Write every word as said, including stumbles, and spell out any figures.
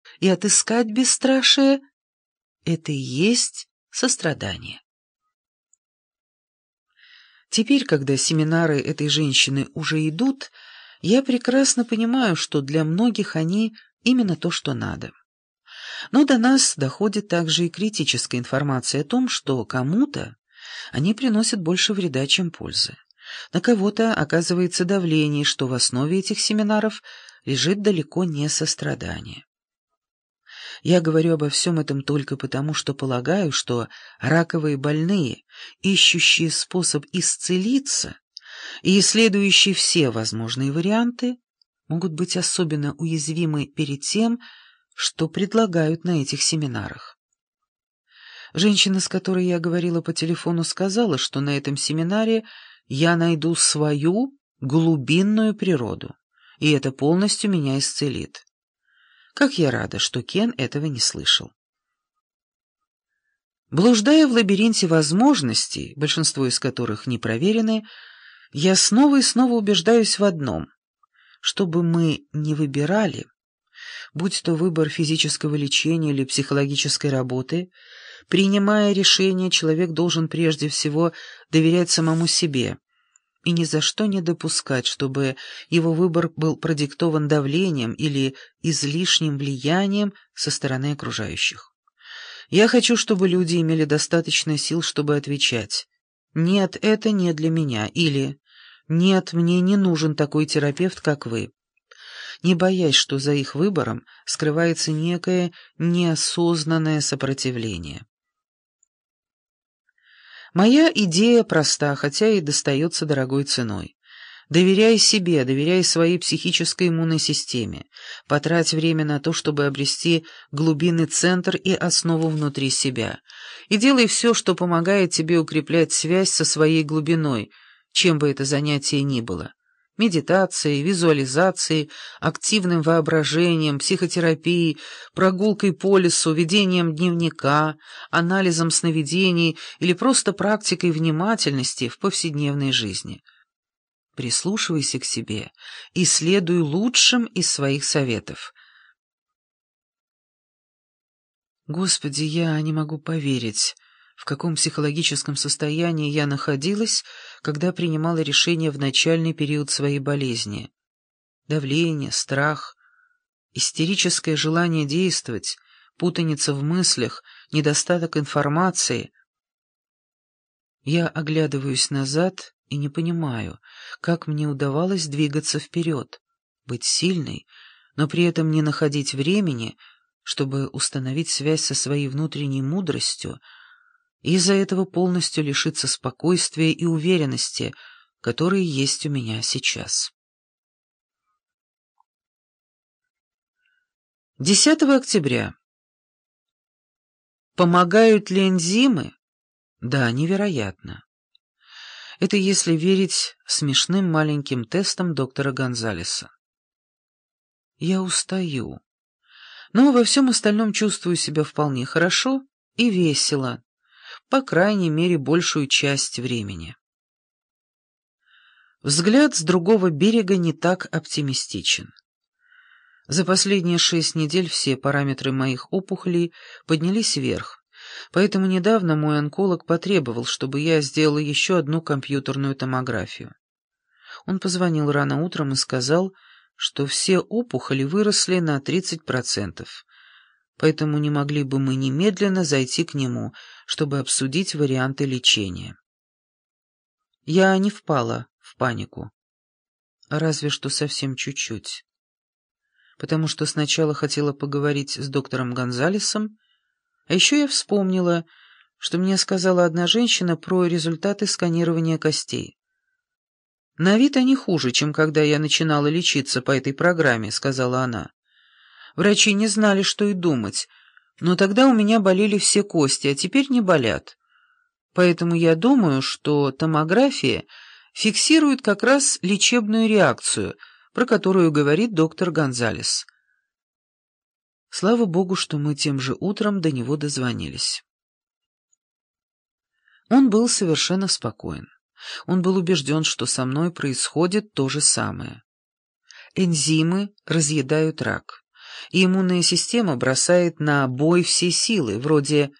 и отыскать бесстрашие — это и есть сострадание. Теперь, когда семинары этой женщины уже идут, я прекрасно понимаю, что для многих они именно то, что надо. Но до нас доходит также и критическая информация о том, что кому-то они приносят больше вреда, чем пользы. На кого-то оказывается давление, что в основе этих семинаров лежит далеко не сострадание. Я говорю обо всем этом только потому, что полагаю, что раковые больные, ищущие способ исцелиться и исследующие все возможные варианты, могут быть особенно уязвимы перед тем, что предлагают на этих семинарах. Женщина, с которой я говорила по телефону, сказала, что на этом семинаре я найду свою глубинную природу, и это полностью меня исцелит. Как я рада, что Кен этого не слышал. Блуждая в лабиринте возможностей, большинство из которых не проверены, я снова и снова убеждаюсь в одном: что бы мы ни выбирали, будь то выбор физического лечения или психологической работы, принимая решение, человек должен прежде всего доверять самому себе и ни за что не допускать, чтобы его выбор был продиктован давлением или излишним влиянием со стороны окружающих. Я хочу, чтобы люди имели достаточно сил, чтобы отвечать: «Нет, это не для меня» или «Нет, мне не нужен такой терапевт, как вы», не боясь, что за их выбором скрывается некое неосознанное сопротивление. Моя идея проста, хотя и достается дорогой ценой. Доверяй себе, доверяй своей психической иммунной системе. Потрать время на то, чтобы обрести глубинный центр и основу внутри себя. И делай все, что помогает тебе укреплять связь со своей глубиной, чем бы это занятие ни было. Медитацией, визуализацией, активным воображением, психотерапией, прогулкой по лесу, ведением дневника, анализом сновидений или просто практикой внимательности в повседневной жизни. Прислушивайся к себе и следуй лучшим из своих советов. Господи, я не могу поверить, в каком психологическом состоянии я находилась, когда принимала решение в начальный период своей болезни. Давление, страх, истерическое желание действовать, путаница в мыслях, недостаток информации. Я оглядываюсь назад и не понимаю, как мне удавалось двигаться вперед, быть сильной, но при этом не находить времени, чтобы установить связь со своей внутренней мудростью, и из-за этого полностью лишиться спокойствия и уверенности, которые есть у меня сейчас. десятого октября. Помогают ли энзимы? Да, невероятно. Это если верить смешным маленьким тестам доктора Гонзалеса. Я устаю, но во всем остальном чувствую себя вполне хорошо и весело, по крайней мере, большую часть времени. Взгляд с другого берега не так оптимистичен. За последние шесть недель все параметры моих опухолей поднялись вверх, поэтому недавно мой онколог потребовал, чтобы я сделала еще одну компьютерную томографию. Он позвонил рано утром и сказал, что все опухоли выросли на тридцать процентов, поэтому не могли бы мы немедленно зайти к нему, чтобы обсудить варианты лечения. Я не впала в панику, разве что совсем чуть-чуть, потому что сначала хотела поговорить с доктором Гонзалесом, а еще я вспомнила, что мне сказала одна женщина про результаты сканирования костей. «На вид они хуже, чем когда я начинала лечиться по этой программе», — сказала она. «Врачи не знали, что и думать, но тогда у меня болели все кости, а теперь не болят. Поэтому я думаю, что томография фиксирует как раз лечебную реакцию, про которую говорит доктор Гонзалес». Слава Богу, что мы тем же утром до него дозвонились. Он был совершенно спокоен. Он был убежден, что со мной происходит то же самое. Энзимы разъедают рак. и иммунная система бросает на бой все силы, вроде